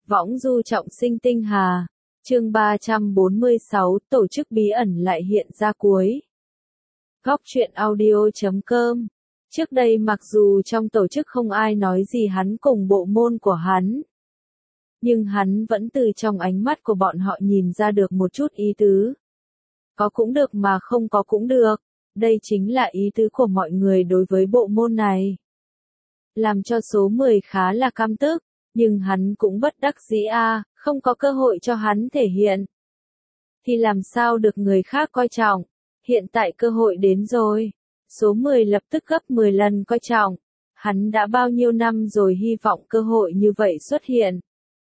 Võng du trọng sinh tinh hà. Chương 346, tổ chức bí ẩn lại hiện ra cuối. Góc truyện audio.com. Trước đây mặc dù trong tổ chức không ai nói gì hắn cùng bộ môn của hắn, nhưng hắn vẫn từ trong ánh mắt của bọn họ nhìn ra được một chút ý tứ. Có cũng được mà không có cũng được. Đây chính là ý tứ của mọi người đối với bộ môn này. Làm cho số 10 khá là căm tức, nhưng hắn cũng bất đắc dĩ không có cơ hội cho hắn thể hiện. Thì làm sao được người khác coi trọng, hiện tại cơ hội đến rồi. Số 10 lập tức gấp 10 lần coi trọng. Hắn đã bao nhiêu năm rồi hy vọng cơ hội như vậy xuất hiện.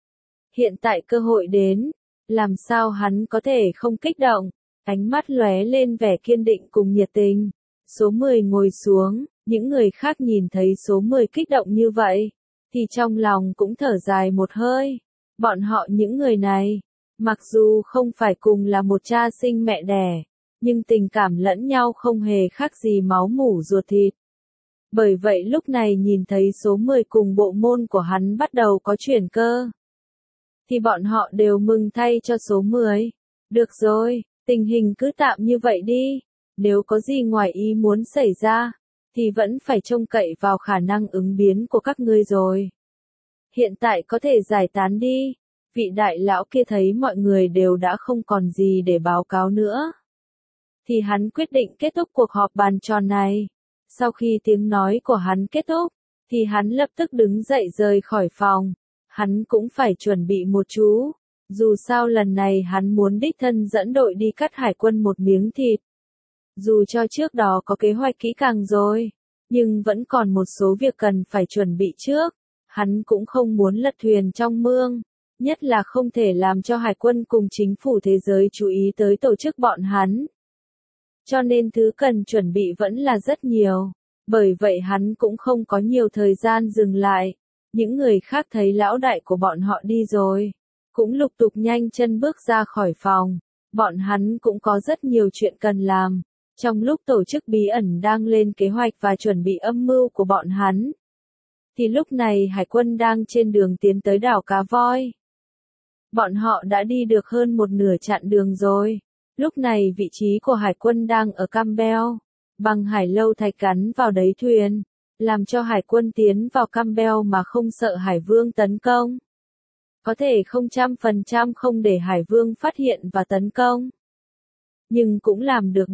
Hiện tại cơ hội đến, làm sao hắn có thể không kích động, ánh mắt lóe lên vẻ kiên định cùng nhiệt tình. Số 10 ngồi xuống, những người khác nhìn thấy số 10 kích động như vậy, thì trong lòng cũng thở dài một hơi. Bọn họ những người này, mặc dù không phải cùng là một cha sinh mẹ đẻ, nhưng tình cảm lẫn nhau không hề khác gì máu mủ ruột thịt. Bởi vậy lúc này nhìn thấy số 10 cùng bộ môn của hắn bắt đầu có chuyển cơ, thì bọn họ đều mừng thay cho số 10. Được rồi, tình hình cứ tạm như vậy đi. Nếu có gì ngoài ý muốn xảy ra, thì vẫn phải trông cậy vào khả năng ứng biến của các ngươi rồi. Hiện tại có thể giải tán đi. Vị đại lão kia thấy mọi người đều đã không còn gì để báo cáo nữa, thì hắn quyết định kết thúc cuộc họp bàn tròn này. Sau khi tiếng nói của hắn kết thúc, thì hắn lập tức đứng dậy rời khỏi phòng. Hắn cũng phải chuẩn bị một chú. Dù sao lần này hắn muốn đích thân dẫn đội đi cắt hải quân một miếng thịt. Dù cho trước đó có kế hoạch kỹ càng rồi, nhưng vẫn còn một số việc cần phải chuẩn bị trước. Hắn cũng không muốn lật thuyền trong mương, nhất là không thể làm cho hải quân cùng chính phủ thế giới chú ý tới tổ chức bọn hắn. Cho nên thứ cần chuẩn bị vẫn là rất nhiều, bởi vậy hắn cũng không có nhiều thời gian dừng lại. Những người khác thấy lão đại của bọn họ đi rồi, cũng lục tục nhanh chân bước ra khỏi phòng. Bọn hắn cũng có rất nhiều chuyện cần làm. Trong lúc tổ chức bí ẩn đang lên kế hoạch và chuẩn bị âm mưu của bọn hắn, thì lúc này hải quân đang trên đường tiến tới đảo Cá Voi. Bọn họ đã đi được hơn một nửa chặng đường rồi. Lúc này vị trí của hải quân đang ở Campbell, bằng hải lâu thạch gắn vào đáy thuyền, làm cho hải quân tiến vào Campbell mà không sợ hải vương tấn công. Có thể 100% không để hải vương phát hiện và tấn công, nhưng cũng làm được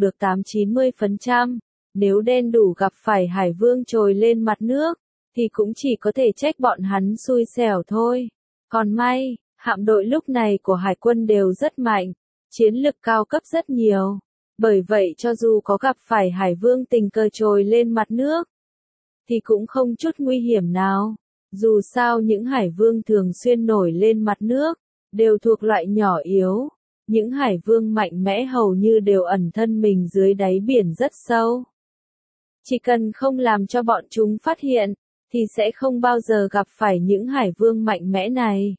8-90%. Nếu đen đủ gặp phải hải vương trồi lên mặt nước, thì cũng chỉ có thể trách bọn hắn xui xẻo thôi. Còn may, hạm đội lúc này của hải quân đều rất mạnh, chiến lực cao cấp rất nhiều. Bởi vậy cho dù có gặp phải hải vương tình cờ trồi lên mặt nước, thì cũng không chút nguy hiểm nào. Dù sao những hải vương thường xuyên nổi lên mặt nước, đều thuộc loại nhỏ yếu. Những hải vương mạnh mẽ hầu như đều ẩn thân mình dưới đáy biển rất sâu. Chỉ cần không làm cho bọn chúng phát hiện, thì sẽ không bao giờ gặp phải những hải vương mạnh mẽ này.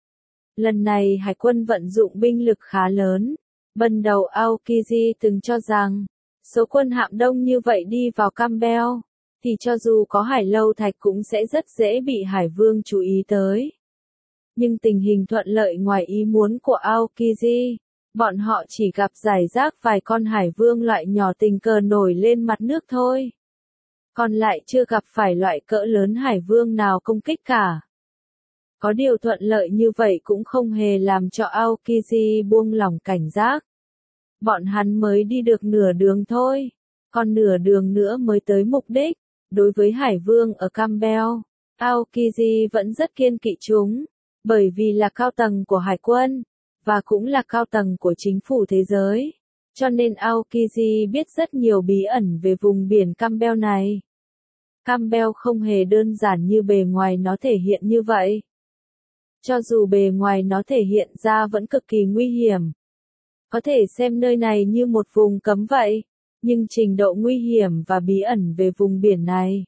Lần này hải quân vận dụng binh lực khá lớn. Ban đầu Aokiji từng cho rằng, số quân hạm đông như vậy đi vào Campbell, thì cho dù có hải lâu thạch cũng sẽ rất dễ bị hải vương chú ý tới. Nhưng tình hình thuận lợi ngoài ý muốn của Aokiji, bọn họ chỉ gặp rải rác vài con hải vương loại nhỏ tình cờ nổi lên mặt nước thôi. Còn lại chưa gặp phải loại cỡ lớn hải vương nào công kích cả. Có điều thuận lợi như vậy cũng không hề làm cho Aokiji buông lỏng cảnh giác. Bọn hắn mới đi được nửa đường thôi, còn nửa đường nữa mới tới mục đích. Đối với hải vương ở Campbell, Aokiji vẫn rất kiêng kỵ chúng, bởi vì là cao tầng của hải quân, và cũng là cao tầng của chính phủ thế giới. Cho nên Aokiji biết rất nhiều bí ẩn về vùng biển Campbell này. Campbell không hề đơn giản như bề ngoài nó thể hiện như vậy. Cho dù bề ngoài nó thể hiện ra vẫn cực kỳ nguy hiểm. Có thể xem nơi này như một vùng cấm vậy, nhưng trình độ nguy hiểm và bí ẩn về vùng biển này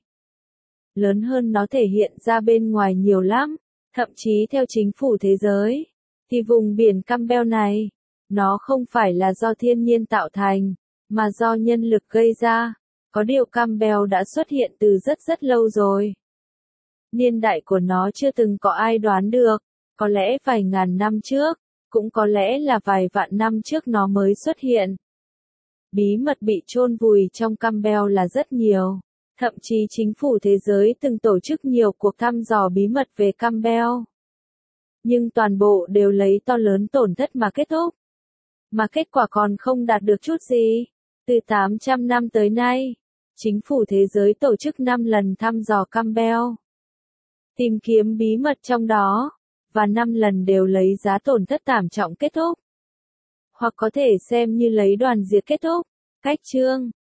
lớn hơn nó thể hiện ra bên ngoài nhiều lắm. Thậm chí theo chính phủ thế giới, thì vùng biển Campbell này, nó không phải là do thiên nhiên tạo thành, mà do nhân lực gây ra. Có điều Campbell đã xuất hiện từ rất rất lâu rồi. Niên đại của nó chưa từng có ai đoán được, Có lẽ vài ngàn năm trước, cũng có lẽ là vài vạn năm trước nó mới xuất hiện. Bí mật bị chôn vùi trong Campbell là rất nhiều. Thậm chí chính phủ thế giới từng tổ chức nhiều cuộc thăm dò bí mật về Campbell. Nhưng toàn bộ đều lấy to lớn tổn thất mà kết thúc. Mà kết quả còn không đạt được chút gì. Từ 800 năm tới nay, chính phủ thế giới tổ chức 5 lần thăm dò Campbell. Tìm kiếm bí mật trong đó, và 5 lần đều lấy giá tổn thất thảm trọng kết thúc. Hoặc có thể xem như lấy đoàn diệt kết thúc. Cách chương